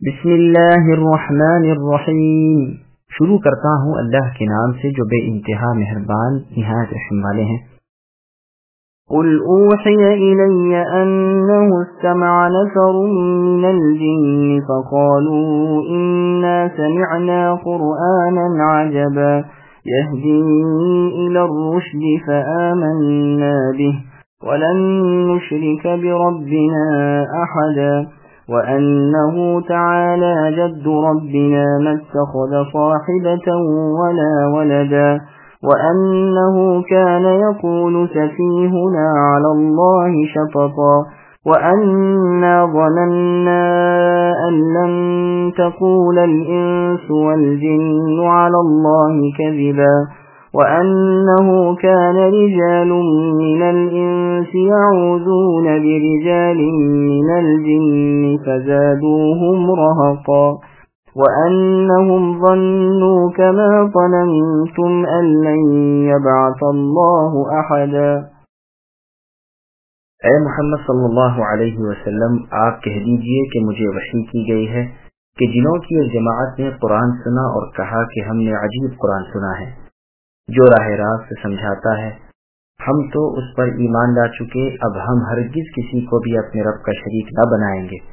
بسم اللہ الرحمن الرحیم۔ شروع کرتا ہوں اللہ کے نام سے جو بے انتہا مہربان نہایت رحم والے ہیں۔ قل اوحی الی انه استمع نفر من الجن فقالوا انا سمعنا قرآنا عجبا يهدي الى الرشد فآمنا به ولن نشرك بربنا احدا وأنه تعالى جد ربنا ما اتخذ صاحبة ولا ولدا وأنه كان يقول سفيهنا على الله شططا وأنا ظننا أن لن تقول الإنس والجن على الله كذبا وأنه كان رجال من الإنس يعوذون برجال من الجن فزادوهم رهقا وأنهم ظنوا كما ظننتم أن لن يبعث الله أحدا۔ اے محمد صلی اللہ علیہ وسلم، آپ کہہ دیجئے کہ مجھے وحی کی گئی ہے کہ جنوں کی ایک جماعت نے قرآن سنا اور کہا کہ ہم نے عجیب قرآن سنا ہے جو راہ راست سمجھاتا ہے، ہم تو اس پر ایمان لا چکے، اب ہم ہرگز کسی کو بھی اپنے رب کا شریک نہ بنائیں گے۔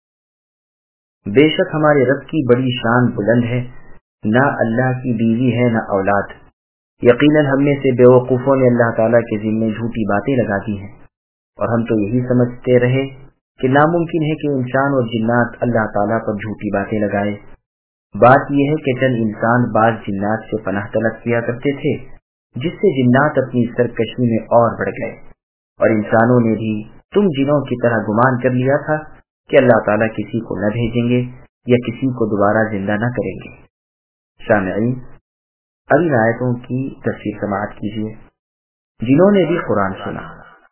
بے شک ہمارے رب کی بڑی شان بلند ہے، نہ اللہ کی بیوی ہے نہ اولاد۔ یقیناً ہم میں سے بیوقوفوں نے اللہ تعالیٰ کے ذمے جھوٹی باتیں لگا دی ہیں، اور ہم تو یہی سمجھتے رہے کہ ناممکن ہے کہ انسان اور جنات اللہ تعالیٰ پر جھوٹی باتیں لگائے۔ بات یہ ہے کہ چند انسان بعض جنات سے پناہ طلب کیا کرتے تھے، جس سے جنات اپنی سرکشی میں اور بڑھ گئے، اور انسانوں نے بھی تم جنوں کی طرح گمان کر لیا تھا کہ اللہ تعالیٰ کسی کو نہ بھیجیں گے یا کسی کو دوبارہ زندہ نہ کریں گے۔ سامعین، اب ان آیتوں کی تفسیر سماعت کیجیے۔ جنہوں نے بھی قرآن سنا۔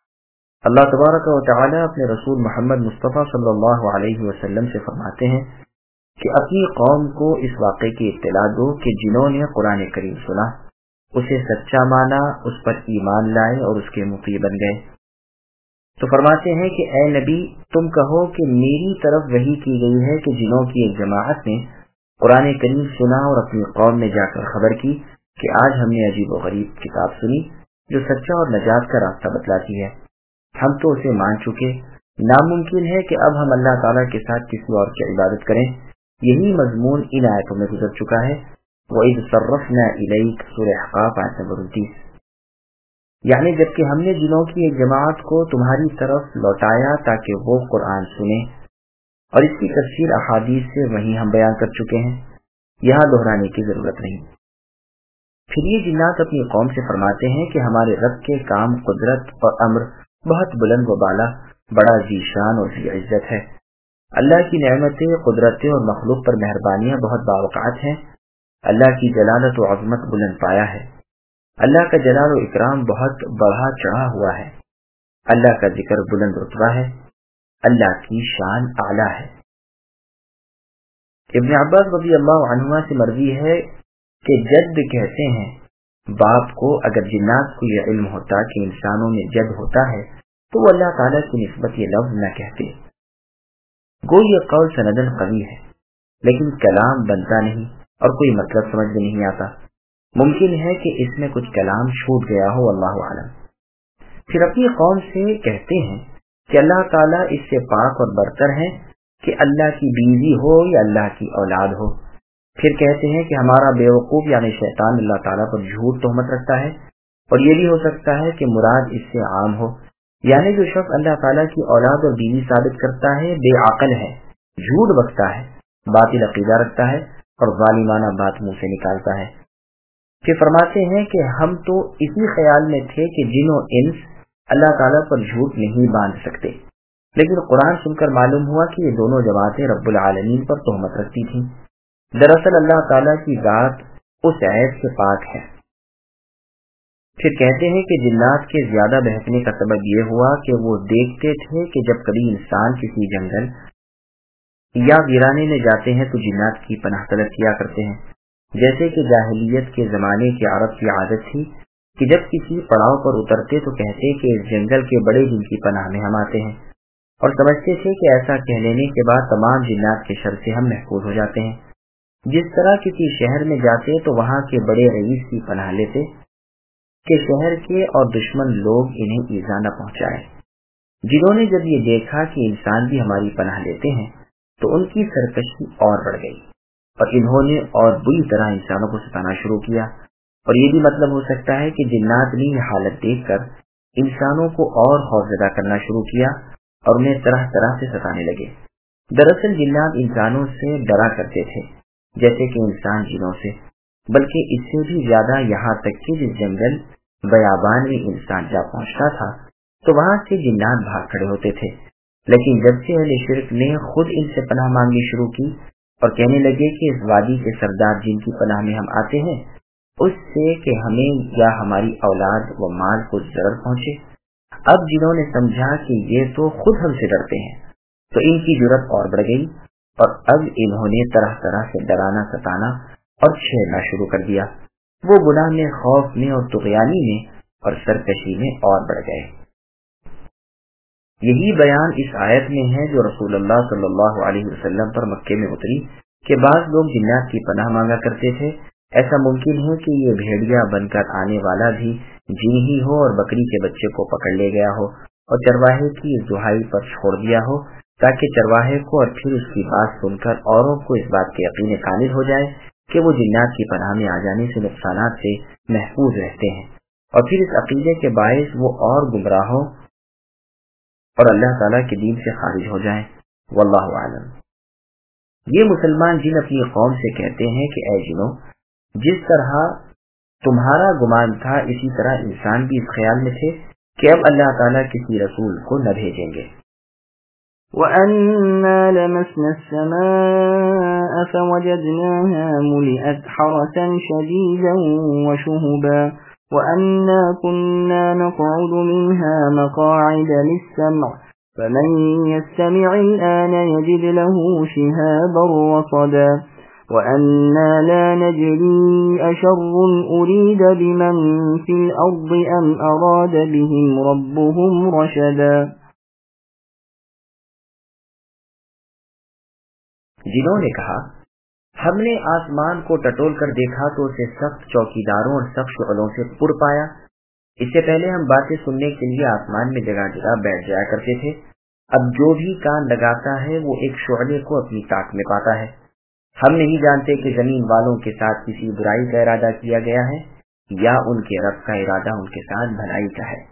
اللہ تبارک و تعالیٰ اپنے رسول محمد مصطفیٰ صلی اللہ علیہ وسلم سے فرماتے ہیں کہ اپنی قوم کو اس واقعے کی اطلاع دو کہ جنہوں نے قرآن کریم سنا، اسے سچا مانا، اس پر ایمان لائے اور اس کے مطیع بن گئے۔ تو فرماتے ہیں کہ اے نبی، تم کہو کہ میری طرف وحی کی گئی ہے کہ جنہوں کی ایک جماعت نے قرآن کریم سنا اور اپنی قوم میں جا کر خبر کی کہ آج ہم نے عجیب و غریب کتاب سنی جو سچا اور نجات کا راستہ بتلاتی ہے، ہم تو اسے مان چکے، ناممکن ہے کہ اب ہم اللہ تعالیٰ کے ساتھ کسی اور کی عبادت کریں۔ یہی مضمون ان آیتوں میں گزر چکا ہے۔ وَإِذْ صَرَّفْنَا إِلَيْكَ سورہ احقاف آیت نمبر 29، یعنی جبکہ ہم نے جنوں کی ایک جماعت کو تمہاری طرف لوٹایا تاکہ وہ قرآن سنیں، اور اس کی تفصیل احادیث سے وہیں ہم بیان کر چکے ہیں، یہاں دہرانے کی ضرورت نہیں۔ پھر یہ جنات اپنی قوم سے فرماتے ہیں کہ ہمارے رب کے کام، قدرت اور امر بہت بلند و بالا، بڑا ذی شان اور ذی عزت ہے۔ اللہ کی نعمتیں، قدرتیں اور مخلوق پر مہربانیاں بہت باوقعات ہیں۔ اللہ کی جلالت و عظمت بلند پایا ہے۔ اللہ کا جلال و اکرام بہت بڑھا چڑھا ہوا ہے۔ اللہ کا ذکر بلند رتبہ ہے۔ اللہ کی شان اعلیٰ ہے۔ ابن عباس رضی اللہ عنہما سے مروی ہے کہ جد کہتے ہیں باپ کو، اگر جنات کو یہ علم ہوتا کہ انسانوں میں جد ہوتا ہے تو وہ اللہ تعالیٰ کی نسبت یہ لفظ نہ کہتے۔ گو یہ قول سندن قوی ہے، لیکن کلام بنتا نہیں اور کوئی مطلب سمجھ میں نہیں آتا۔ ممکن ہے کہ اس میں کچھ کلام چھوٹ گیا ہو، اللہ اعلم۔ پھر اپنی قوم سے کہتے ہیں کہ اللہ تعالیٰ اس سے پاک اور برتر ہے کہ اللہ کی بیوی ہو یا اللہ کی اولاد ہو۔ پھر کہتے ہیں کہ ہمارا بیوقوف یعنی شیطان اللہ تعالیٰ پر جھوٹ تہمت رکھتا ہے، اور یہ بھی ہو سکتا ہے کہ مراد اس سے عام ہو، یعنی جو شخص اللہ تعالیٰ کی اولاد اور بیوی ثابت کرتا ہے بے عقل ہے، جھوٹ بکتا ہے، باطل عقیدہ رکھتا ہے اور ظالمانہ بات منہ سے نکالتا ہے۔ پھر فرماتے ہیں کہ ہم تو اسی خیال میں تھے کہ جن و انس اللہ تعالیٰ پر جھوٹ نہیں باندھ سکتے، لیکن قرآن سن کر معلوم ہوا کہ یہ دونوں جماعتیں رب العالمین پر تہمت رکھتی تھیں۔ دراصل اللہ تعالیٰ کی ذات اس عیب سے پاک ہے۔ پھر کہتے ہیں کہ جنات کے زیادہ بہکنے کا سبب یہ ہوا کہ وہ دیکھتے تھے کہ جب کبھی انسان کسی جنگل یا ویرانے میں جاتے ہیں تو جنات کی پناہ طلب کیا کرتے ہیں، جیسے کہ جاہلیت کے زمانے کے عرب کی عادت تھی کہ جب کسی پڑاؤ پر اترتے تو کہتے کہ اس جنگل کے بڑے دن کی پناہ میں ہم آتے ہیں۔ اور سمجھتے تھے کہ ایسا کہہ لینے کے بعد تمام جنات کے شر سے ہم محفوظ ہو جاتے ہیں. جس طرح کسی شہر میں جاتے تو وہاں کے بڑے رئیس کی پناہ لیتے کہ شہر کے اور دشمن لوگ انہیں ایذا نہ پہنچائے. جنہوں نے جب یہ دیکھا کہ انسان بھی ہماری پناہ لیتے ہیں تو ان کی سرکشی اور بڑھ گئی اور انہوں نے اور بری طرح انسانوں کو ستانا شروع کیا. اور یہ بھی مطلب ہو سکتا ہے کہ جنات نے یہ حالت دیکھ کر انسانوں کو اور خوفزدہ کرنا شروع کیا اور انہیں طرح طرح سے ستانے لگے. دراصل جنات انسانوں سے ڈرا کرتے تھے جیسے کہ انسان جنوں سے، بلکہ اس سے بھی زیادہ. یہاں تک کہ جس جنگل بیابان میں انسان جا پہنچتا تھا تو وہاں سے جنات بھاگ کھڑے ہوتے تھے. لیکن جب سے اہل شرک نے خود ان سے پناہ مانگنی شروع کی اور کہنے لگے کہ اس وادی کے سردار جن کی پناہ میں ہم آتے ہیں اس سے کہ ہمیں یا ہماری اولاد و مال کو ضرر پہنچے، اب جنہوں نے سمجھا کہ یہ تو خود ہم سے ڈرتے ہیں تو ان کی جرأت اور بڑھ گئی اور اب انہوں نے طرح طرح سے ڈرانا ستانا اور چھیڑنا شروع کر دیا. وہ گناہ میں، خوف میں اور طغیانی میں اور سرکشی میں اور بڑھ گئے. یہی بیان اس آیت میں ہے جو رسول اللہ صلی اللہ علیہ وسلم پر مکے میں اتری کہ بعض لوگ جنات کی پناہ مانگا کرتے تھے. ایسا ممکن ہے کہ یہ بھیڑیا بن کر آنے والا بھی جن ہی ہو اور بکری کے بچے کو پکڑ لے گیا ہو اور چرواہے کی اس دہائی پر چھوڑ دیا ہو تاکہ چرواہے کو اور پھر اس کی بات سن کر اوروں کو اس بات کے یقین کامل ہو جائے کہ وہ جنات کی پناہ میں آ جانے سے نقصانات سے محفوظ رہتے ہیں، اور پھر اس عقیدے کے باعث وہ اور گمراہوں اور اللہ تعالیٰ کے دین سے خارج ہو جائیں. واللہ عالم. یہ مسلمان جن اپنی قوم سے کہتے ہیں کہ اے جنوں، جس طرح تمہارا گمان تھا اسی طرح انسان بھی اس خیال میں تھے کہ اب اللہ تعالیٰ کسی رسول کو نہ بھیجیں گے. وَأَنَّا لَمَسْنَا السَّمَاءَ فَوَجَدْنَاهَا مُلِئَتْ حَرَسًا شَدِيدًا وَشُهُبًا وَأَنَّا كُنَّا نَقْعُدُ مِنْهَا مَقَاعِدَ لِلسَّمْعِ فَمَنْ يَسْتَمِعِ الْآنَ يَجِدْ لَهُ شِهَابًا رَّصَدًا وَأَنَّا لَا نَدْرِي أَشَرٌّ أُرِيدَ بِمَنْ فِي الْأَرْضِ أَمْ أَرَادَ بِهِمْ رَبُّهُمْ رَشَدًا. جنہوں نے کہا ہم نے آسمان کو ٹٹول کر دیکھا تو اسے سخت چوکیداروں اور سخت شعلوں سے پر پایا. اس سے پہلے ہم باتیں سننے کے لیے آسمان میں جگہ جگہ بیٹھ جایا کرتے تھے، اب جو بھی کان لگاتا ہے وہ ایک شعلے کو اپنی طاق میں پاتا ہے. ہم نہیں جانتے کہ زمین والوں کے ساتھ کسی برائی کا ارادہ کیا گیا ہے یا ان کے رب کا ارادہ ان کے ساتھ بھلائی کا ہے.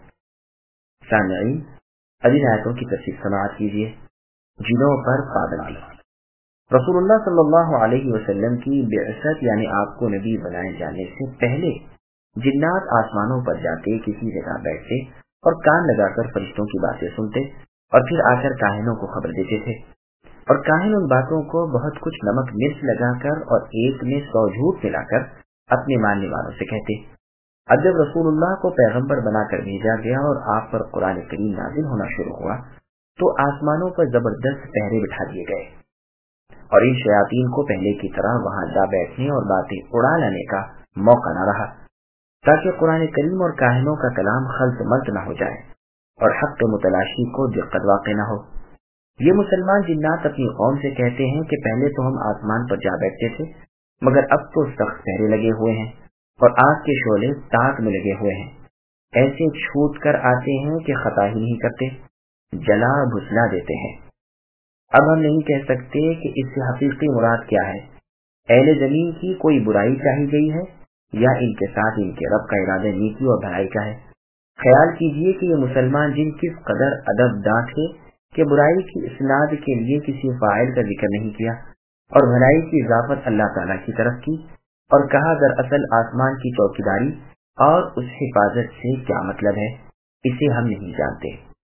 سامعین، اب ان آیتوں کی تفصیل سماعت کیجیے. جنوں پر پابندی. رسول اللہ صلی اللہ علیہ وسلم کی بعثت یعنی آپ کو نبی بنائے جانے سے پہلے جنات آسمانوں پر جاتے، کسی جگہ بیٹھتے اور کان لگا کر فرشتوں کی باتیں سنتے اور پھر آ کر کاہنوں کو خبر دیتے تھے، اور کاہن ان باتوں کو بہت کچھ نمک مرچ لگا کر اور ایک میں 100 جھوٹ ملا کر اپنے ماننے والوں سے کہتے. اب جب رسول اللہ کو پیغمبر بنا کر بھیجا گیا اور آپ پر قرآن کریم نازل ہونا شروع ہوا تو آسمانوں پر زبردست پہرے بٹھا دیے گئے اور ان شیاطین کو پہلے کی طرح وہاں جا بیٹھنے اور باتیں اڑا لانے کا موقع نہ رہا، تاکہ قرآن کریم اور کاہنوں کا کلام خلط ملط نہ ہو جائے اور حق متلاشی کو دقت واقع نہ ہو. یہ مسلمان جنات اپنی قوم سے کہتے ہیں کہ پہلے تو ہم آسمان پر جا بیٹھتے تھے مگر اب تو سخت پہرے لگے ہوئے ہیں اور آگ کے شعلے طاق میں لگے ہوئے ہیں، ایسے چھوٹ کر آتے ہیں کہ خطا ہی نہیں کرتے، جلا بھسلا دیتے ہیں. اب ہم نہیں کہہ سکتے کہ اس سے حقیقی مراد کیا ہے، اہل زمین کی کوئی برائی چاہی گئی ہے یا ان کے ساتھ ان کے رب کا ارادہ نیکی اور بھلائی کا ہے. خیال کیجئے کہ یہ مسلمان جن کس قدر ادب داں تھے کہ برائی کی اسناد کے لیے کسی فاعل کا ذکر نہیں کیا اور بھلائی کی اضافت اللہ تعالیٰ کی طرف کی اور کہا دراصل آسمان کی چوکیداری اور اس حفاظت سے کیا مطلب ہے اسے ہم نہیں جانتے.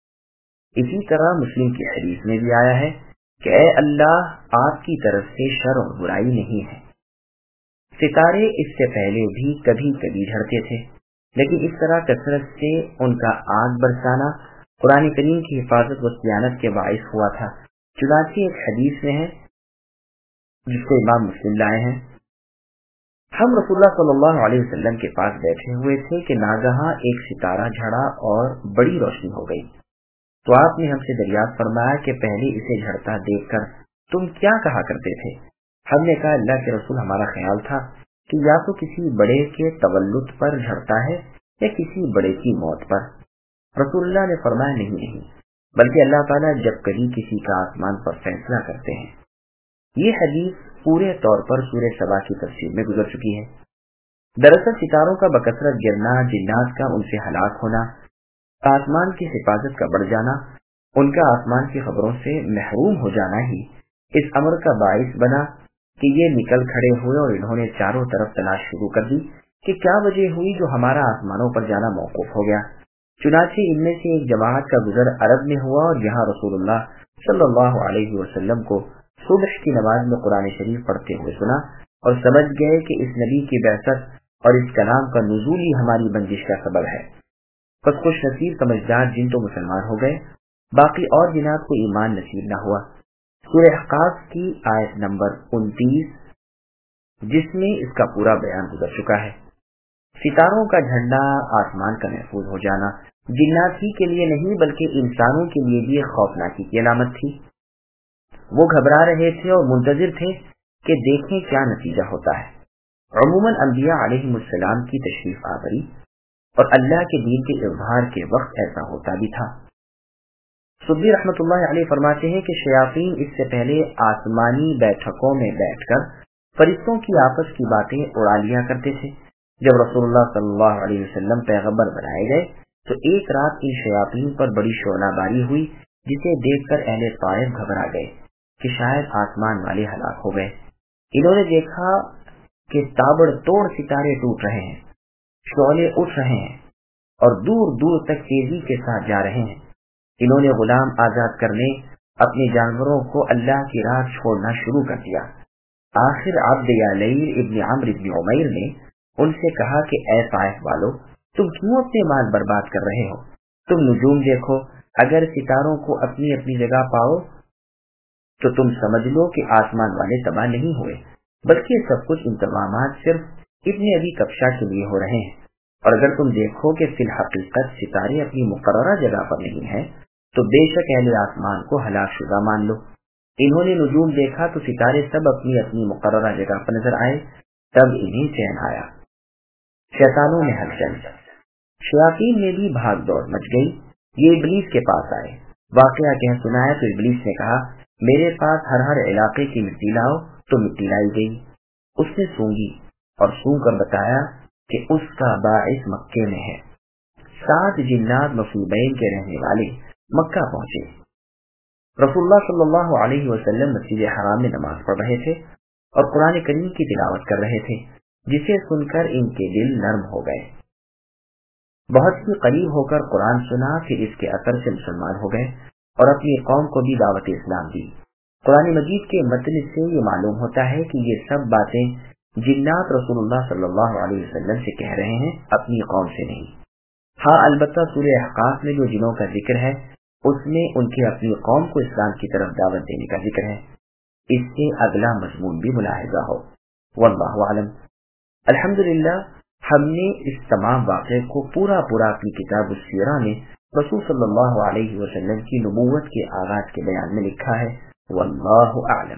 اسی طرح مسلم کی حدیث میں بھی آیا ہے کہ اے اللہ آپ کی طرف سے شر اور برائی نہیں ہے. ستارے اس سے پہلے بھی کبھی کبھی جھڑتے تھے لیکن اس طرح کثرت سے ان کا آگ برسانا قرآن کریم کی حفاظت و صیانت کے باعث ہوا تھا. چنانچہ ایک حدیث میں ہے جس کو امام مسلم لائے ہیں، ہم رسول اللہ صلی اللہ علیہ وسلم کے پاس بیٹھے ہوئے تھے کہ ناگہاں ایک ستارہ جھڑا اور بڑی روشنی ہو گئی. تو آپ نے ہم سے دریافت فرمایا کہ پہلے اسے جھڑتا دیکھ کر تم کیا کہا کرتے تھے؟ ہم نے کہا اللہ کے رسول ہمارا خیال تھا کہ یا تو کسی بڑے کے تولد پر جھڑتا ہے یا کسی بڑے کی موت پر۔ رسول اللہ نے فرمایا نہیں، بلکہ اللہ تعالیٰ جب کبھی کسی کا آسمان پر فیصلہ کرتے ہیں۔ یہ حدیث پورے طور پر سورہ سبا کی تفسیر میں گزر چکی ہے۔ دراصل ستاروں کا بکثرت گرنا، جنات کا ان سے ہلاک ہونا، آسمان کی حفاظت کا بڑھ جانا، ان کا آسمان کی خبروں سے محروم ہو جانا ہی اس امر کا باعث بنا کہ یہ نکل کھڑے ہوئے اور انہوں نے چاروں طرف تلاش شروع کر دی کہ کیا وجہ ہوئی جو ہمارا آسمانوں پر جانا موقوف ہو گیا۔ چنانچہ ان میں سے ایک جماعت کا گزر عرب میں ہوا اور یہاں رسول اللہ صلی اللہ علیہ وسلم کو صبح کی نماز میں قرآن شریف پڑھتے ہوئے سنا اور سمجھ گئے کہ اس نبی کی بعثت اور اس کلام کا نزول ہی ہماری بندش کا سبب ہے۔ پس خوش نصیب سمجھدار جن تو مسلمان ہو گئے، باقی اور جنات کو ایمان نصیب نہ ہوا۔ سورہ احقاف کی آیت نمبر 29 جس میں اس کا پورا بیان گزر چکا ہے۔ ستاروں کا جھنڈا، آسمان کا محفوظ ہو جانا جنات ہی کے لیے نہیں بلکہ انسانوں کے لیے بھی ایک خوفناکی کی علامت تھی۔ وہ گھبرا رہے تھے اور منتظر تھے کہ دیکھیں کیا نتیجہ ہوتا ہے۔ عموماً انبیاء علیہم السلام کی تشریف آوری اور اللہ کے دین کے اظہار کے وقت ایسا ہوتا بھی تھا۔ سبی رحمۃ اللہ علیہ فرماتے ہیں کہ شیاطین اس سے پہلے آسمانی بیٹھکوں میں بیٹھ کر فرشتوں کی آپس کی باتیں اڑا لیا کرتے تھے۔ جب رسول اللہ صلی اللہ علیہ وسلم پیغمبر بنائے گئے تو ایک رات ان شیاطین پر بڑی شعلہ باری ہوئی، جسے دیکھ کر اہل طائف گھبرا گئے کہ شاید آسمان والے ہلاک ہو گئے۔ انہوں نے دیکھا کہ تابڑ توڑ ستارے ٹوٹ رہے ہیں، شعلے اٹھ رہے ہیں اور دور دور تک تیزی کے ساتھ جا رہے ہیں۔ انہوں نے غلام آزاد کرنے، اپنے جانوروں کو اللہ کی راہ چھوڑنا شروع کر دیا۔ آخر عبد یعلیر ابن عمرو ابن عمیر نے ان سے کہا کہ اے طائف والو، تم کیوں اپنے مال برباد کر رہے ہو؟ تم نجوم دیکھو، اگر ستاروں کو اپنی اپنی جگہ پاؤ تو تم سمجھ لو کہ آسمان والے تباہ نہیں ہوئے، بلکہ سب کچھ انتظامات صرف ابن ابی کبشہ کے لیے ہو رہے ہیں۔ اور اگر تم دیکھو کہ فی الحقیقت ستارے اپنی مقررہ جگہ پر نہیں ہیں تو بے شک اہل آسمان کو ہلاک شدہ مان لو۔ انہوں نے نجوم دیکھا تو ستارے سب اپنی اپنی مقررہ جگہ پر نظر آئے، تب انہیں چین آیا۔ شیطانوں میں ہلچل، شیاطین میں بھی بھاگ دوڑ مچ گئی۔ یہ ابلیس کے پاس آئے، واقعہ کہہ سنایا تو ابلیس نے کہا میرے پاس ہر علاقے کی مٹی لاؤ، تو مٹی لائی گئی۔ اس نے سونگی اور سونگ کر بتایا کہ اس کا باعث مکے میں ہے۔ 7 جنات مصیبین کے رہنے والے مکہ پہنچے۔ رسول اللہ صلی اللہ علیہ وسلم مسجد حرام میں نماز پڑھ رہے تھے اور قرآن کریم کی تلاوت کر رہے تھے، جسے سن کر ان کے دل نرم ہو گئے۔ بہت ہی قریب ہو کر قرآن سنا، پھر اس کے اثر سے مسلمان ہو گئے اور اپنی قوم کو بھی دعوت اسلام دی۔ قرآن مجید کے متن سے یہ معلوم ہوتا ہے کہ یہ سب باتیں جنات رسول اللہ صلی اللہ علیہ وسلم سے کہہ رہے ہیں، اپنی قوم سے نہیں۔ ہاں البتہ سورہ احقاف میں جو جنوں کا ذکر ہے اس میں ان کی اپنی قوم کو اسلام کی طرف دعوت دینے کا ذکر ہے۔ اس سے اگلا مضمون بھی ملاحظہ ہو۔ واللہ اعلم۔ الحمدللہ ہم نے اس تمام واقعے کو پورا اپنی کتاب السیرہ میں رسول صلی اللہ علیہ وسلم کی نبوت کے آغاز کے بیان میں لکھا ہے۔ واللہ اعلم۔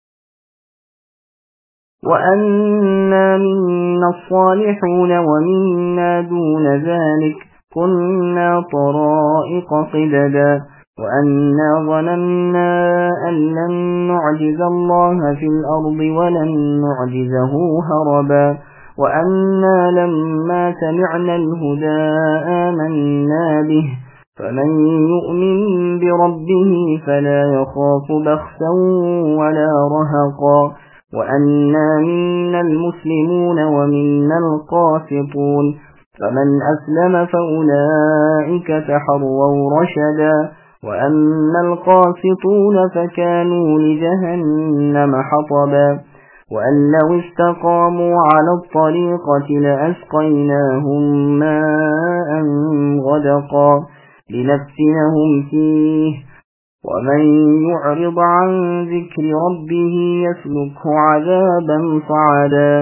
وَأَنَّا مِنَّا الصَّالِحُونَ وَمِنَّا دُونَ ذَلِكَ كُنَّا طَرَائِقَ قِدَدًا وَأَنَّا ظَنَنَّا أَن لَّن نُّعْجِزَ اللَّهَ فِي الْأَرْضِ وَلَن نُّعْجِزَهُ هَرَبًا وَأَنَّا لَمَّا سَمِعْنَا الْهُدَىٰ آمَنَّا بِهِ فَمَن يُؤْمِن بِرَبِّهِ فَلَا يَخَافُ بَخْسًا وَلَا رَهَقًا وَأَنَّا مِنَّا الْمُسْلِمُونَ وَمِنَّا الْقَاسِطُونَ فَمَنْ أَسْلَمَ فَأُولَئِكَ تَحَرَّوْا رَشَدًا وَأَمَّا الْقَاسِطُونَ فَكَانُوا لِجَهَنَّمَ حَطَبًا وَأَن لَّوِ اسْتَقَامُوا عَلَى الطَّرِيقَةِ لَأَسْقَيْنَاهُم مَّاءً غَدَقًا لِّنَفْتِنَهُمْ فِيهِ وَمَن يُعْرِضْ عَن ذِكْرِ رَبِّهِ يَسْلُكْهُ عَذَابًا صَعَدًا۔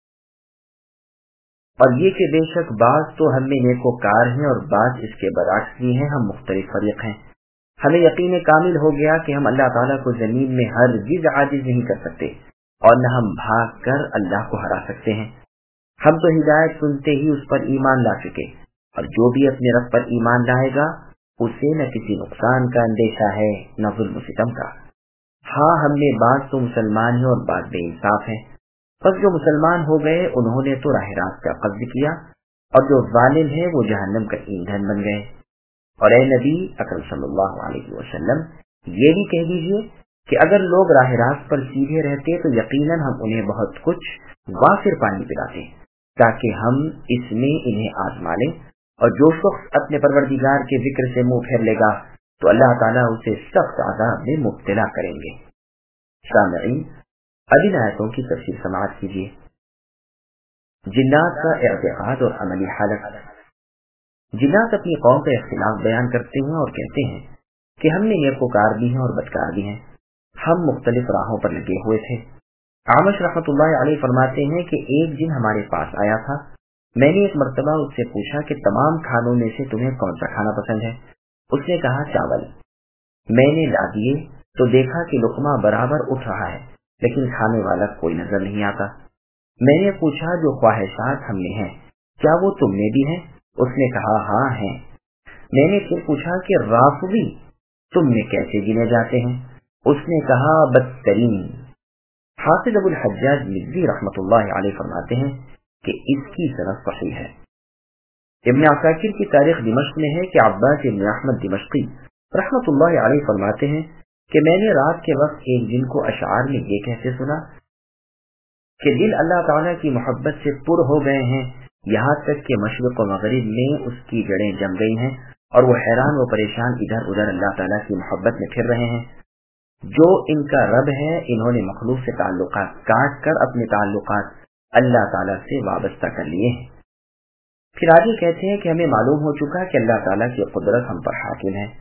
اور یہ کہ بے شک بعض تو ہم میں نیکوکار ہیں اور بعض اس کے برعکس بھی ہیں، ہم مختلف فریق ہیں۔ ہمیں یقین کامل ہو گیا کہ ہم اللہ تعالیٰ کو زمین میں ہرگز عاجز نہیں کر سکتے اور نہ ہم بھاگ کر اللہ کو ہرا سکتے ہیں۔ ہم تو ہدایت سنتے ہی اس پر ایمان لا چکے، اور جو بھی اپنے رب پر ایمان لائے گا اسے نہ کسی نقصان کا اندیشہ ہے نہ ظلم و ستم کا۔ ہاں ہم نے بعض تو مسلمان ہیں اور بعض بے انصاف ہیں، بس جو مسلمان ہو گئے انہوں نے تو راہ راست کا قصد کیا، اور جو ظالم ہیں وہ جہنم کا ایندھن بن گئے۔ اور اے نبی اکرم صلی اللہ علیہ وسلم، یہ بھی کہہ دیجئے کہ اگر لوگ راہ راست پر سیدھے رہتے تو یقیناً ہم انہیں بہت کچھ وافر پانی پلاتے تاکہ ہم اس میں انہیں آزما لیں، اور جو شخص اپنے پروردگار کے ذکر سے منہ پھیر لے گا تو اللہ تعالیٰ اسے سخت عذاب میں مبتلا کریں گے۔ سامعین، اب ان آیتوں کی تفصیل سماعت کیجیے۔ جنات کا اعتقاد اور عملی حالت۔ جنات اپنی قوم کا اختلاف بیان کرتے ہیں اور کہتے ہیں کہ ہم نے نیکوکار بھی ہیں اور بدکار بھی ہیں، ہم مختلف راہوں پر لگے ہوئے تھے۔ عامش رحمۃ اللہ علیہ فرماتے ہیں کہ ایک دن ہمارے پاس آیا تھا، میں نے ایک مرتبہ اس سے پوچھا کہ تمام کھانوں میں سے تمہیں کون سا کھانا پسند ہے؟ اس نے کہا چاول۔ میں نے لا دیے تو دیکھا کہ لقمہ برابر اٹھ رہا ہے لیکن کھانے والا کوئی نظر نہیں آتا۔ میں نے پوچھا جو خواہشات ہم میں ہیں کیا وہ تم میں بھی ہیں؟ اس نے کہا ہاں ہیں۔ میں نے پھر پوچھا کہ رافضی تم میں کیسے گنے جاتے ہیں؟ اس نے کہا بدترین۔ حافظ ابو الحجاج مزی رحمۃ اللہ علیہ فرماتے ہیں کہ اس کی صنعت صحیح ہے۔ ابن عساکر کی تاریخ دمشق میں ہے کہ عباس ابن احمد دمشقی رحمۃ اللہ علیہ فرماتے ہیں کہ میں نے رات کے وقت ایک دن کو اشعار میں یہ کہتے سنا کہ دل اللہ تعالیٰ کی محبت سے پر ہو گئے ہیں، یہاں تک کہ مشرق و مغرب میں اس کی جڑیں جم گئی ہیں اور وہ حیران و پریشان ادھر ادھر اللہ تعالیٰ کی محبت میں پھر رہے ہیں۔ جو ان کا رب ہے انہوں نے مخلوق سے تعلقات کاٹ کر اپنے تعلقات اللہ تعالیٰ سے وابستہ کر لیے ہیں۔ پھر آگے کہتے ہیں کہ ہمیں معلوم ہو چکا کہ اللہ تعالیٰ کی قدرت ہم پر حاکم ہے،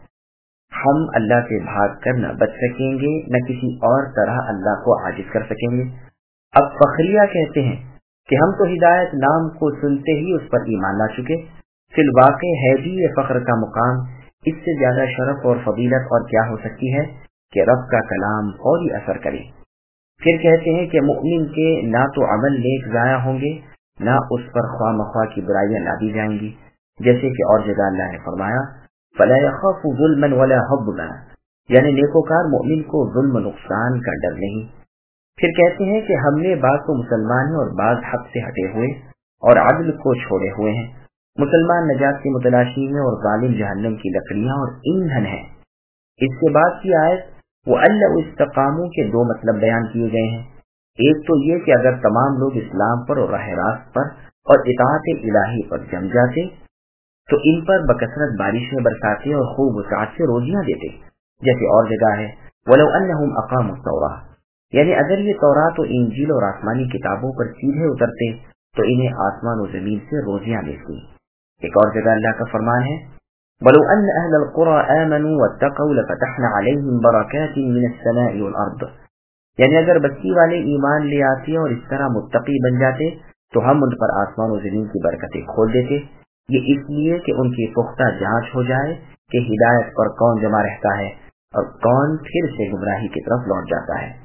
ہم اللہ سے بھاگ کر نہ بچ سکیں گے نہ کسی اور طرح اللہ کو عاجز کر سکیں گے۔ اب فخریہ کہتے ہیں کہ ہم تو ہدایت نام کو سنتے ہی اس پر ایمان لا چکے، فی الواقع ہے بھی یہ فخر کا مقام، اس سے زیادہ شرف اور فضیلت اور کیا ہو سکتی ہے کہ رب کا کلام فوری اثر کرے۔ پھر کہتے ہیں کہ مؤمن کے نہ تو عمل نیک ضائع ہوں گے نہ اس پر خواہ مخواہ کی برائیاں لادی جائیں گی، جیسے کہ اور جگہ اللہ نے فرمایا فَلَا يَخَافُ ظُلْمًا وَلَا هَضْمًا، یعنی نیکوکار مؤمن کو ظلم و نقصان کا ڈر نہیں۔ پھر کہتے ہیں کہ ہم نے بعض کو مسلمان ہیں اور بعض حق سے ہٹے ہوئے اور عدل کو چھوڑے ہوئے ہیں، مسلمان نجات کی متلاشی میں اور ظالم جہنم کی لکڑیاں اور ایندھن ہیں۔ اس کے بعد کی آیت وَأَلَّوْ اسْتَقَامُوا کے دو مطلب بیان کیے گئے ہیں۔ ایک تو یہ کہ اگر تمام لوگ اسلام پر اور راہ راست پر اور اطاعت الہی پر جم جاتے تو ان پر بکثرت بارشیں برساتے اور خوب وسعت سے روزیاں دیتے، جیسے اور جگہ ہے وَلَوْ أَنَّهُمْ أَقَامُوا التَّوْرَاةَ، یعنی اگر یہ تورات و انجیل اور آسمانی کتابوں پر سیدھے اترتے تو انہیں آسمان و زمین سے روزیاں ملتی۔ ایک اور جگہ اللہ کا فرمان ہے وَلَوْ أَنَّ أَهْلَ الْقُرَىٰ آمَنُوا وَاتَّقَوْا لَفَتَحْنَا عَلَيْهِمْ بَرَكَاتٍ مِّنَ السَّمَاءِ وَالْأَرْضِ، یعنی اگر بستی والے ایمان لے آتے اور اس طرح متقی بن جاتے تو ہم ان پر آسمان و زمین کی برکتیں کھول دیتے، یہ اس لیے کہ ان کی پختہ جانچ ہو جائے کہ ہدایت پر کون جمع رہتا ہے اور کون پھر سے گمراہی کی طرف لوٹ جاتا ہے۔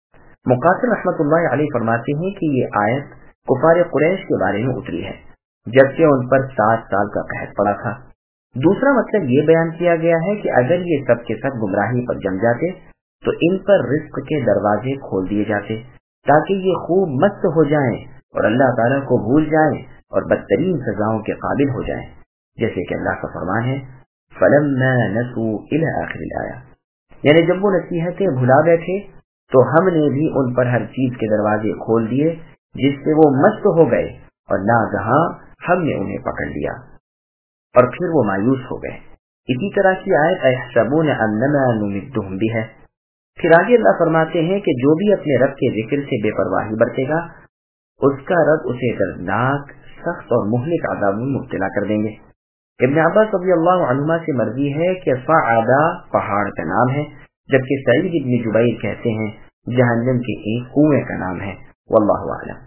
مقاتل رحمۃ اللہ علیہ فرماتے ہیں کہ یہ آیت کفار قریش کے بارے میں اتری ہے جبکہ ان پر 7 سال کا قحط پڑا تھا۔ دوسرا مطلب یہ بیان کیا گیا ہے کہ اگر یہ سب کے سب گمراہی پر جم جاتے تو ان پر رزق کے دروازے کھول دیے جاتے تاکہ یہ خوب مست ہو جائیں اور اللہ تعالیٰ کو بھول جائیں اور بدترین سزاؤں کے قابل ہو جائیں، جیسے کہ اللہ کا فرمان ہے فَلَمَّا نَسُوا إِلَىٰ آخِرِ الْآيَةِ، یعنی جب وہ نصیحتیں بھلا بیٹھے تو ہم نے بھی ان پر ہر چیز کے دروازے کھول دیے جس سے وہ مست ہو گئے اور ناگہاں ہم نے انہیں پکڑ لیا اور پھر وہ مایوس ہو گئے۔ اسی طرح کی آیت اَيَحْسَبُونَ أَنَّمَا نُمِدُّهُم بِهِ، پھر آگے اللہ فرماتے ہیں کہ جو بھی اپنے رب کے ذکر سے بے پرواہی برتے گا اس کا رب اسے دردناک سخت اور مہلک عذاب میں مبتلا کر دیں گے۔ ابن عباس رضی اللہ عنہما سے مروی ہے کہ صعدہ پہاڑ کا نام ہے، جبکہ سعید ابن جبیر کہتے ہیں جہنم کے ایک کنویں کا نام ہے۔ واللہ اعلم۔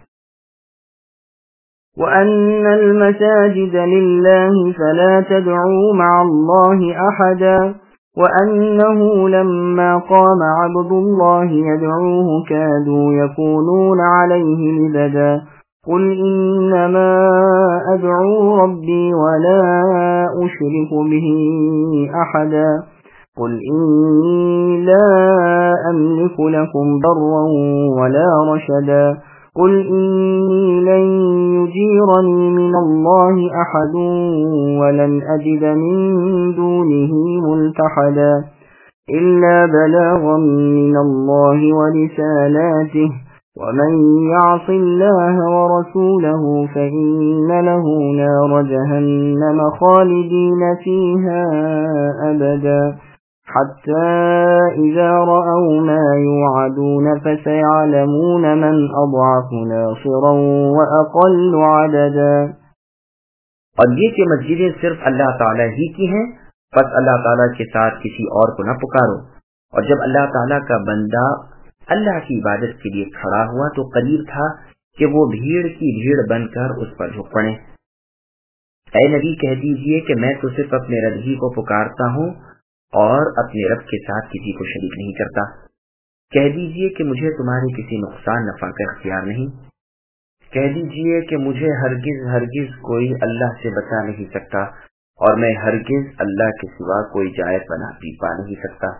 وَأَنَّ الْمَسَاجِدَ لِلَّهِ فَلَا تَدْعُوا مَعَ اللَّهِ أَحَدًا وأنه لما قام عبد الله يدعوه كادوا يكونون عليه لبدا قل إنما أدعو ربي ولا أشرك به أحدا قل إني لا أملك لكم ضرا ولا رشدا قل إني لن يجيرني من الله أحد ولن أجد من دونه ملتحدا إلا بلاغا من الله ورسالاته ومن يعص الله ورسوله فإن له نار جهنم خالدين فيها أبدا حتى إذا رأوا ما يوعدون فسيعلمون من أضعف ناصرا وأقل عددا. اور یہ کہ مسجدیں صرف اللہ تعالیٰ ہی کی ہیں، بس اللہ تعالیٰ کے ساتھ کسی اور کو نہ پکارو. اور جب اللہ تعالیٰ کا بندہ اللہ کی عبادت کے لیے کھڑا ہوا تو قریب تھا کہ وہ بھیڑ کی بھیڑ بن کر اس پر جھک پڑے. اے نبی کہہ دیجئے کہ میں تو صرف اپنے رب ہی کو پکارتا ہوں اور اپنے رب کے ساتھ کسی کو شریک نہیں کرتا. کہہ دیجئے کہ مجھے تمہارے کسی نقصان نفع کا اختیار نہیں. کہہ دیجئے کہ مجھے ہرگز کوئی اللہ سے بچا نہیں سکتا اور میں ہرگز اللہ کے سوا کوئی جائز بنا بھی پا نہیں سکتا.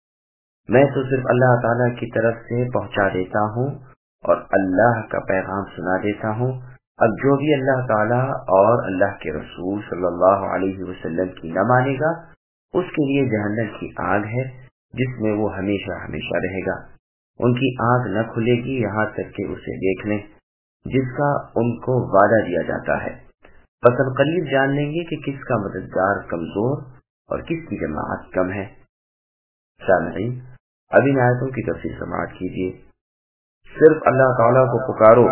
میں تو صرف اللہ تعالیٰ کی طرف سے پہنچا دیتا ہوں اور اللہ کا پیغام سنا دیتا ہوں. اب جو بھی اللہ تعالیٰ اور اللہ کے رسول صلی اللہ علیہ وسلم کی نہ مانے گا اس کے لیے جہنم کی آگ ہے جس میں وہ ہمیشہ ہمیشہ رہے گا. ان کی آنکھ نہ کھلے گی یہاں تک کہ اسے دیکھ لیں جس کا ان کو وعدہ دیا جاتا ہے. بس ہم قریب جان لیں گے کہ کس کا مددگار کمزور اور کس کی جماعت کم ہے. سامعین، اب ان آیتوں کی تفصیل سماعت کیجیے. صرف اللہ تعالیٰ کو پکارو.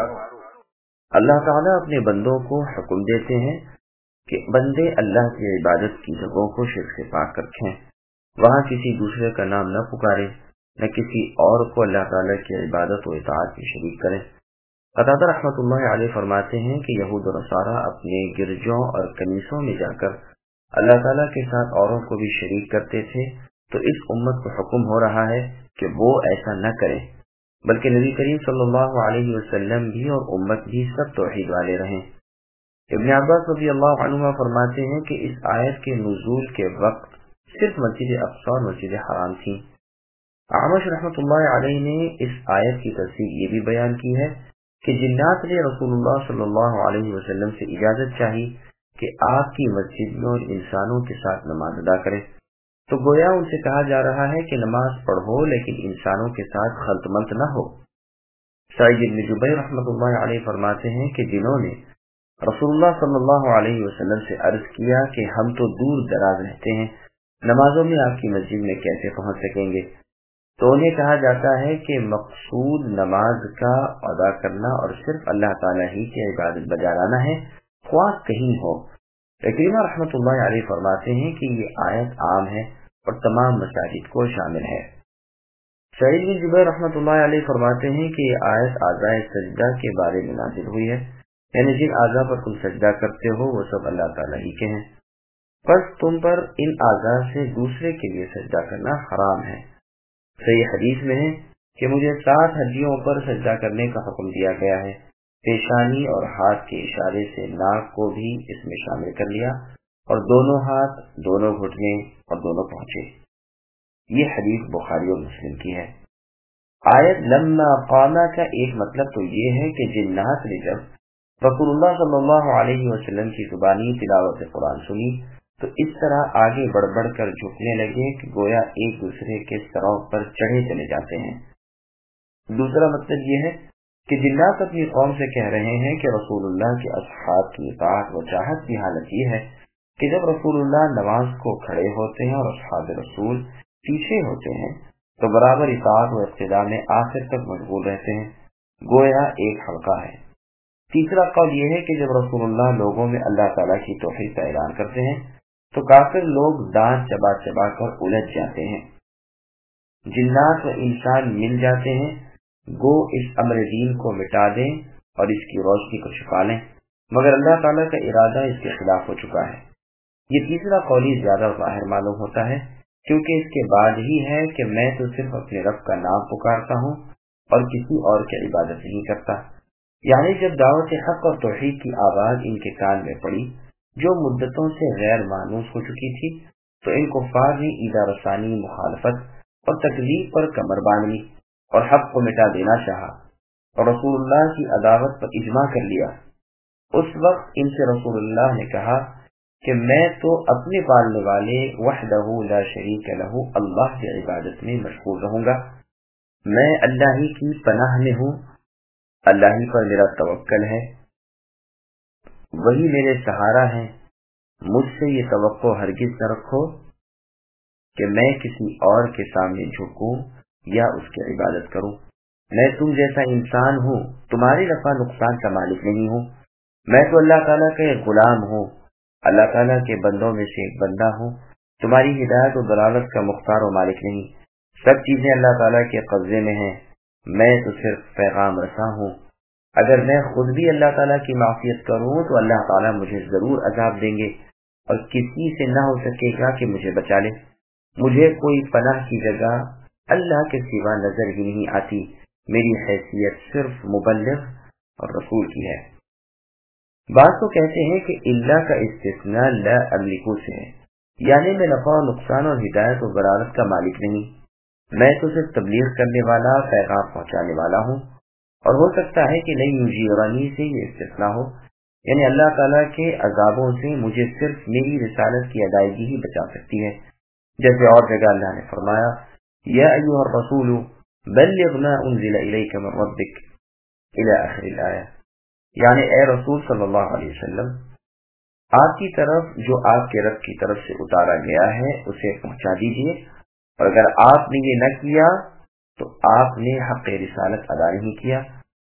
اللہ تعالیٰ اپنے بندوں کو حکم دیتے ہیں کہ بندے اللہ کی عبادت کی جگہوں کو شرک سے پاک رکھیں، وہاں کسی دوسرے کا نام نہ پکارے، نہ کسی اور کو اللہ تعالیٰ کی عبادت و اطاعت میں شریک کریں. قتادہ رحمۃ اللہ علیہ فرماتے ہیں کہ یہود و نصارہ اپنے گرجوں اور کنیسوں میں جا کر اللہ تعالیٰ کے ساتھ اوروں کو بھی شریک کرتے تھے، تو اس امت کو حکم ہو رہا ہے کہ وہ ایسا نہ کریں، بلکہ نبی کریم صلی اللہ علیہ وسلم بھی اور امت بھی سب توحید والے رہیں. ابن عباس رضی اللہ عنہ فرماتے ہیں کہ اس آیت کے نزول کے وقت صرف مسجد اقصی اور مسجد حرام تھی. اعمش رحمۃ اللہ علیہ نے اس آیت کی تفسیر یہ بھی بیان کی ہے کہ جنات نے رسول اللہ صلی اللہ علیہ وسلم سے اجازت چاہی کہ آپ کی مسجد میں اور انسانوں کے ساتھ نماز ادا کرے، تو گویا ان سے کہا جا رہا ہے کہ نماز پڑھو لیکن انسانوں کے ساتھ خلط ملط نہ ہو. سعید بن جبیر رحمۃ اللہ علیہ فرماتے ہیں کہ جنہوں نے رسول اللہ صلی اللہ علیہ وسلم سے عرض کیا کہ ہم تو دور دراز رہتے ہیں، نمازوں میں آپ کی مسجد میں کیسے پہنچ سکیں گے، تو انہیں کہا جاتا ہے کہ مقصود نماز کا ادا کرنا اور صرف اللہ تعالیٰ ہی کی عبادت بجا لانا ہے، خواہ کہیں ہو. اکرمہ رحمۃ اللہ علیہ فرماتے ہیں کہ یہ آیت عام ہے اور تمام مساجد کو شامل ہے. سعید بن جبیر رحمۃ اللہ علیہ فرماتے ہیں کہ یہ آیت اعضاء سجدہ کے بارے میں نازل ہوئی ہے، یعنی جن اعضاء پر تم سجدہ کرتے ہو وہ سب اللہ تعالیٰ ہی کے ہیں، بس تم پر ان اعضاء سے دوسرے کے لیے سجدہ کرنا حرام ہے. صحیح حدیث میں ہے کہ مجھے 7 ہڈیوں پر سجدہ کرنے کا حکم دیا گیا ہے. پیشانی اور ہاتھ کے اشارے سے ناک کو بھی اس میں شامل کر لیا اور دونوں ہاتھ، دونوں گھٹنے اور دونوں پہنچے. یہ حدیث بخاری اور مسلم کی ہے. آیت لما قاما کا ایک مطلب تو یہ ہے کہ جنات نے جب رسول اللہ صلی اللہ علیہ وسلم کی زبانی تلاوت قرآن سنی تو اس طرح آگے بڑھ بڑھ کر جھکنے لگے کہ گویا ایک دوسرے کے سروں پر چڑھے چلے جاتے ہیں. دوسرا مطلب یہ ہے کہ جنات اپنی قوم سے کہہ رہے ہیں کہ رسول اللہ کے اصحاب کی اطاعت و چاہت کی حالت یہ ہے کہ جب رسول اللہ نماز کو کھڑے ہوتے ہیں اور اصحاب رسول پیچھے ہوتے ہیں تو برابر اطاعت و اقتداء میں آخر تک مشغول رہتے ہیں، گویا ایک حلقہ ہے. تیسرا قول یہ ہے کہ جب رسول اللہ لوگوں میں اللہ تعالیٰ کی توحید کا اعلان کرتے ہیں تو کافر لوگ دانت چبا چبا کر الجھ جاتے ہیں. جنات و انسان مل جاتے ہیں، گو اس امر دین کو مٹا دیں اور اس کی روشنی کو چھپا لیں، مگر اللہ تعالیٰ کا ارادہ اس کے خلاف ہو چکا ہے. یہ تیسرا قول زیادہ ظاہر معلوم ہوتا ہے کیونکہ اس کے بعد ہی ہے کہ میں تو صرف اپنے رب کا نام پکارتا ہوں اور کسی اور کی عبادت نہیں کرتا۔ یعنی جب دعوت حق اور توحید کی آواز ان کے کان میں پڑی جو مدتوں سے غیر مانوس ہو چکی تھی، تو ان کفار نے ایذا رسانی، مخالفت اور تکذیب پر کمر باندھ لی اور حق کو مٹا دینا چاہا اور رسول اللہ کی عداوت پر اجماع کر لیا۔ اس وقت ان سے رسول اللہ نے کہا کہ میں تو اپنے پالنے والے وحدہ لا شریک لہ اللہ کی عبادت میں مشغول رہوں گا۔ میں اللہ ہی کی پناہ میں ہوں، اللہ ہی پر میرا توکل ہے، وہی میرے سہارا ہے۔ مجھ سے یہ توقع ہرگز نہ رکھو کہ میں کسی اور کے سامنے جھکوں یا اس کی عبادت کروں۔ میں تم جیسا انسان ہوں، تمہاری نفع نقصان کا مالک نہیں ہوں۔ میں تو اللہ تعالیٰ کا ایک غلام ہوں، اللہ تعالیٰ کے بندوں میں سے ایک بندہ ہوں۔ تمہاری ہدایت و ضلالت کا مختار و مالک نہیں، سب چیزیں اللہ تعالیٰ کے قبضے میں ہیں، میں تو صرف پیغام رساں ہوں۔ اگر میں خود بھی اللہ تعالیٰ کی معصیت کروں تو اللہ تعالیٰ مجھے ضرور عذاب دیں گے، اور کسی سے نہ ہو سکے گا کہ مجھے بچا لے۔ مجھے کوئی پناہ کی جگہ اللہ کے سوا نظر ہی نہیں آتی، میری حیثیت صرف مبلغ اور رسول کی ہے۔ بعض تو کہتے ہیں کہ اللہ کا استثناء لا املکو سے ہے، یعنی میں نفع و نقصان اور ہدایت و ضلالت کا مالک نہیں، میں تو صرف تبلیغ کرنے والا، پیغام پہنچانے والا ہوں۔ اور ہو سکتا ہے کہ نہیں یجیرنی سے یہ استثناء ہو، یعنی اللہ تعالیٰ کے عذابوں سے مجھے صرف میری رسالت کی ادائیگی ہی بچا سکتی ہے، جیسے اور جگہ اللہ نے فرمایا یا ایھا الرسول بلغ ما انزل الیک من ربک الی آخر الآیہ، یعنی اے رسول صلی اللہ علیہ وسلم، آپ کی طرف جو آپ کے رب کی طرف سے اتارا گیا ہے اسے پہنچا دیجیے، اور اگر آپ نے یہ نہ کیا تو آپ نے حق رسالت ادا نہیں کیا۔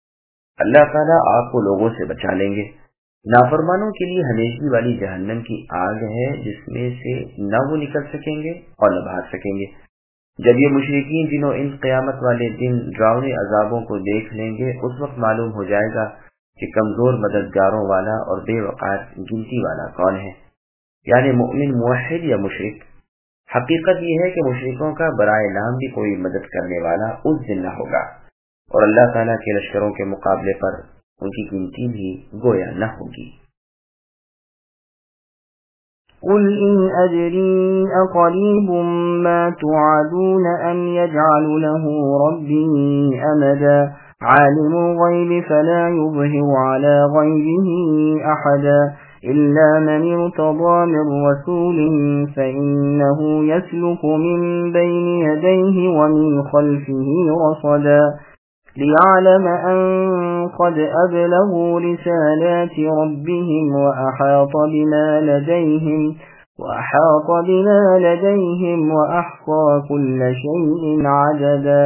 اللہ تعالیٰ آپ کو لوگوں سے بچا لیں گے۔ نافرمانوں کے لیے ہمیشگی والی جہنم کی آگ ہے جس میں سے نہ وہ نکل سکیں گے اور نہ بھاگ سکیں گے۔ جب یہ مشرکین جنہوں ان قیامت والے دن ڈراؤنے عذابوں کو دیکھ لیں گے، اس وقت معلوم ہو جائے گا کہ کمزور مددگاروں والا اور بے وقار گنتی والا کون ہے، یعنی مؤمن، موحد یا مشرک۔ حقیقت یہ ہے کہ مشرکوں کا برائے نام بھی کوئی مدد کرنے والا اس دن نہ ہوگا، اور اللہ تعالیٰ کے لشکروں کے مقابلے پر ان کی گنتی بھی گویا نہ ہوگی۔ قل إن أدري أقريب ما توعدون أم يجعل له ربي أمدا عالم الغيب فلا يظهر على غيبه أحدا إلا من ارتضى من رسول فإنه يسلك من بين يديه ومن خلفه رصدا ليعلم أن قد أبلغوا رسالات ربهم وأحاط بما لديهم وأحصى كل شيء عددا۔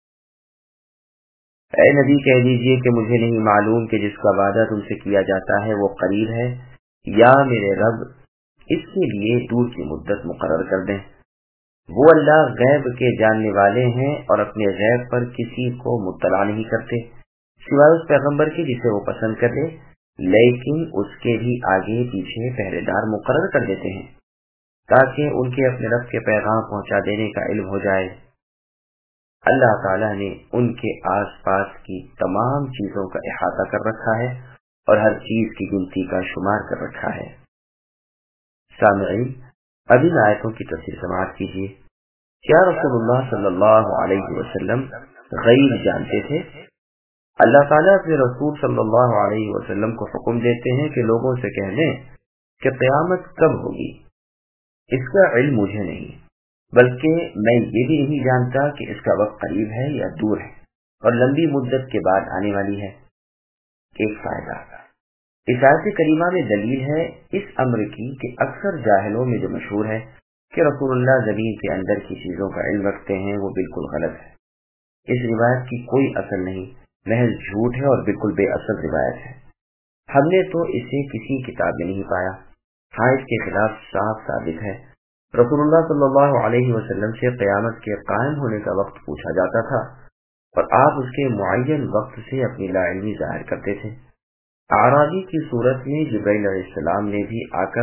اے نبی کہہ دیجئے کہ مجھے نہیں معلوم کہ جس کا وعدہ تم سے کیا جاتا ہے وہ قریب ہے یا میرے رب اس کے لیے دور کی مدت مقرر کر دیں۔ وہ اللہ غیب کے جاننے والے ہیں اور اپنے غیب پر کسی کو مطلع نہیں کرتے سوائے اس پیغمبر کے جسے وہ پسند کر لے، لیکن اس کے بھی آگے پیچھے پہرے دار مقرر کر دیتے ہیں تاکہ ان کے اپنے رب کے پیغام پہنچا دینے کا علم ہو جائے۔ اللہ تعالیٰ نے ان کے آس پاس کی تمام چیزوں کا احاطہ کر رکھا ہے اور ہر چیز کی گنتی کا شمار کر رکھا ہے۔ سامعین، اب ان آیتوں کی تفسیر سماعت کیجیے۔ کیا رسول اللہ صلی اللہ علیہ وسلم غیب جانتے تھے؟ اللہ تعالیٰ اپنے رسول صلی اللہ علیہ وسلم کو حکم دیتے ہیں کہ لوگوں سے کہہ دیں کہ قیامت کب ہوگی، اس کا علم مجھے نہیں، بلکہ میں یہ بھی نہیں جانتا کہ اس کا وقت قریب ہے یا دور ہے اور لمبی مدت کے بعد آنے والی ہے۔ ایک فائدہ اس آیت کریمہ میں دلیل ہے اس امر کی کہ اکثر جاہلوں میں جو مشہور ہے کہ رسول اللہ زمین کے اندر کی چیزوں کا علم رکھتے ہیں، وہ بالکل غلط ہے۔ اس روایت کی کوئی اصل نہیں، محض جھوٹ ہے اور بالکل بے اصل روایت ہے۔ ہم نے تو اسے کسی کتاب میں نہیں پایا، ہاں اس کے خلاف صاف ثابت ہے۔ رسول اللہ صلی اللہ علیہ وسلم سے قیامت کے قائم ہونے کا وقت پوچھا جاتا تھا اور آپ اس کے معین وقت سے اپنی لا علمی ظاہر کرتے تھے۔ اعرابی کی صورت میں جبرائیل علیہ السلام نے بھی آ کر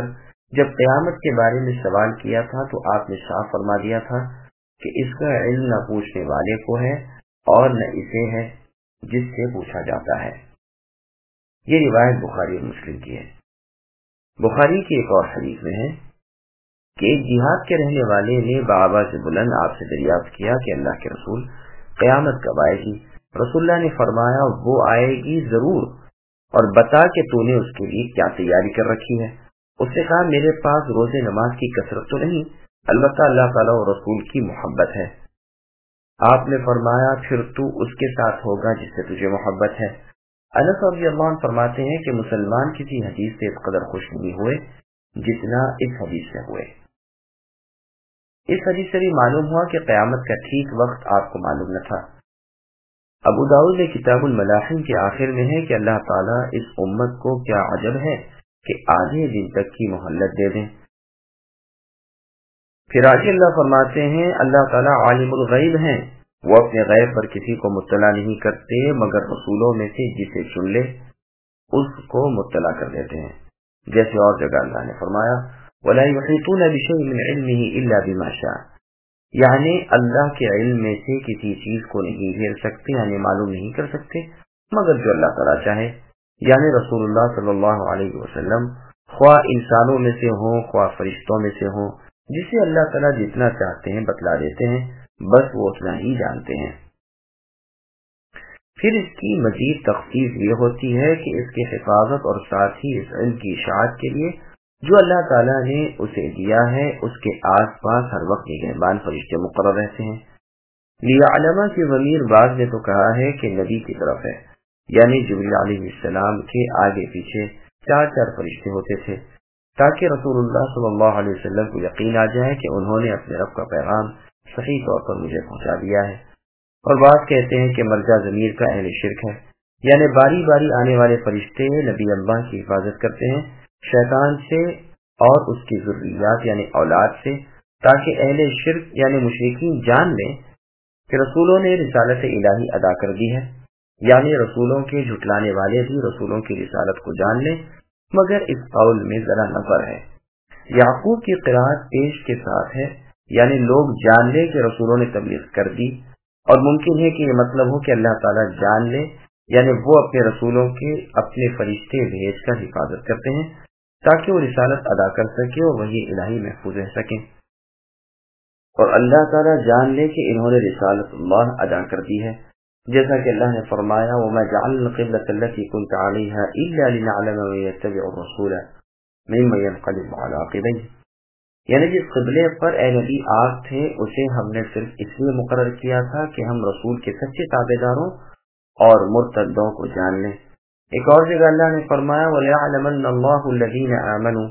جب قیامت کے بارے میں سوال کیا تھا تو آپ نے صاف فرما دیا تھا کہ اس کا علم نہ پوچھنے والے کو ہے اور نہ اسے ہے جس سے پوچھا جاتا ہے۔ یہ روایت بخاری اور مسلم کی ہے۔ بخاری کی ایک اور حدیث میں ہے کہ ایک جہاد کے رہنے والے نے بآواز بلند آپ سے دریافت کیا کہ اللہ کے رسول قیامت کب آئے گی؟ رسول اللہ نے فرمایا وہ آئے گی ضرور، اور بتا کہ تو نے اس کے لیے کیا تیاری کر رکھی ہے۔ اس نے کہا میرے پاس روزے نماز کی کثرت تو نہیں، البتہ اللہ تعالیٰ اور رسول کی محبت ہے۔ آپ نے فرمایا پھر تو اس کے ساتھ ہوگا جس سے تجھے محبت ہے۔ انس رضی اللہ عنہ فرماتے ہیں کہ مسلمان کسی حدیث سے اس قدر خوش نہیں ہوئے جتنا اس حدیث سے ہوئے۔ اس حدیث سے بھی معلوم ہوا کہ قیامت کا ٹھیک وقت آپ کو معلوم نہ تھا۔ ابو داؤد میں کتاب الملاحم کے آخر میں ہے کہ اللہ تعالیٰ اس امت کو کیا عجب ہے کہ آدھے دن تک کی مہلت دے دیں۔ پھر آگے اللہ فرماتے ہیں اللہ تعالیٰ عالم الغیب ہیں، وہ اپنے غیب پر کسی کو مطلع نہیں کرتے مگر رسولوں میں سے جسے چن لے اس کو مطلع کر دیتے ہیں، جیسے اور جگہ اللہ نے فرمایا وَلَا يُحِيطُونَ بِشَيْءٍ مِّنْ عِلْمِهِ إِلَّا بِمَا شَاءَ، یعنی اللہ کے علم میں سے کسی چیز کو نہیں گھیر سکتے، یعنی معلوم نہیں کر سکتے مگر جو اللہ تعالیٰ چاہے۔ یعنی رسول اللہ صلی اللہ علیہ وسلم خواہ انسانوں میں سے ہوں خواہ فرشتوں میں سے ہوں، جسے اللہ تعالیٰ جتنا چاہتے ہیں بتلا دیتے ہیں، بس وہ اتنا ہی جانتے ہیں۔ پھر اس کی مزید تخصیص یہ ہوتی ہے کہ اس کی حفاظت اور ساتھ ہی اس علم کی اشاعت کے لیے جو اللہ تعالیٰ نے اسے دیا ہے اس کے آس پاس ہر وقت نگہبان فرشتے مقرر رہتے ہیں۔ لیعلم کی ضمیر بعض نے تو کہا ہے کہ نبی کی طرف ہے، یعنی جبریل علیہ السلام کے آگے پیچھے 4 فرشتے ہوتے تھے تاکہ رسول اللہ صلی اللہ علیہ وسلم کو یقین آ جائے کہ انہوں نے اپنے رب کا پیغام صحیح طور پر مجھے پہنچا دیا ہے۔ اور بعض کہتے ہیں کہ مرجع ضمیر کا اہل شرک ہے، یعنی باری باری آنے والے فرشتے نبی اللہ کی حفاظت کرتے ہیں شیطان سے اور اس کی ذریات یعنی اولاد سے، تاکہ اہل شرک یعنی مشرکین جان لیں کہ رسولوں نے رسالت الہی ادا کر دی ہے، یعنی رسولوں کے جھٹلانے والے بھی رسولوں کی رسالت کو جان لیں، مگر اس قول میں ذرا نظر ہے۔ یعقوب کی قرأت پیش کے ساتھ ہے، یعنی لوگ جان لیں کہ رسولوں نے تبلیغ کر دی، اور ممکن ہے کہ یہ مطلب ہو کہ اللہ تعالیٰ جان لے، یعنی وہ اپنے رسولوں کے اپنے فرشتے بھیج کر حفاظت کرتے ہیں تاکہ وہ رسالت ادا کر سکے اور وہی الہی محفوظ رہ سکیں، اور اللہ تعالیٰ جان لے کہ انہوں نے رسالت اللہ ادا کر دی ہے، جیسا کہ اللہ نے فرمایا وَمَا جَعَلْنَا الْقِبْلَةَ الَّتِي كُنْتَ عَلَيْهَا إِلَّا لِنَعْلَمَ مَن يَتَّبِعُ الرَّسُولَ مِمَّن يَنقَلِبُ عَلَىٰ عَقِبَيْهِ، یعنی جس قبلے پر اے نبی آپ تھے اسے ہم نے صرف اس لیے مقرر کیا تھا کہ ہم رسول کے سچے تابع داروں اور مرتدوں کو جان لیں۔ ایک اور جگہ اللہ نے فرمایا وَلَيَعْلَمَنَّ اللَّهُ الَّذِينَ آمَنُوا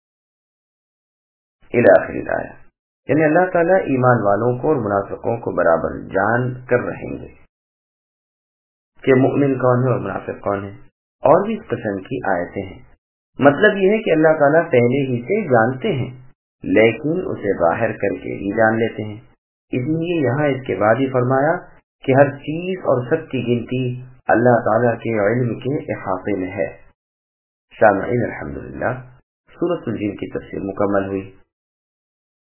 إِلَى آخِرِ الْآيَةِ، یعنی اللہ تعالیٰ ایمان والوں کو اور منافقوں کو برابر جان کر رہیں گے کہ مؤمن کون ہے اور منافق کون ہے، اور بھی اس قسم کی آیتیں ہیں۔ مطلب یہ ہے کہ اللہ تعالیٰ پہلے ہی سے جانتے ہیں لیکن اسے ظاہر کر کے ہی جان لیتے ہیں، اس لیے یہاں اس کے بعد ہی فرمایا کہ ہر چیز اور سب کی گنتی اللہ تعالیٰ کے علم کے احاطے میں ہے۔ سامعین الحمدللہ، سورۃ الجن کی تفسیر مکمل ہوئی۔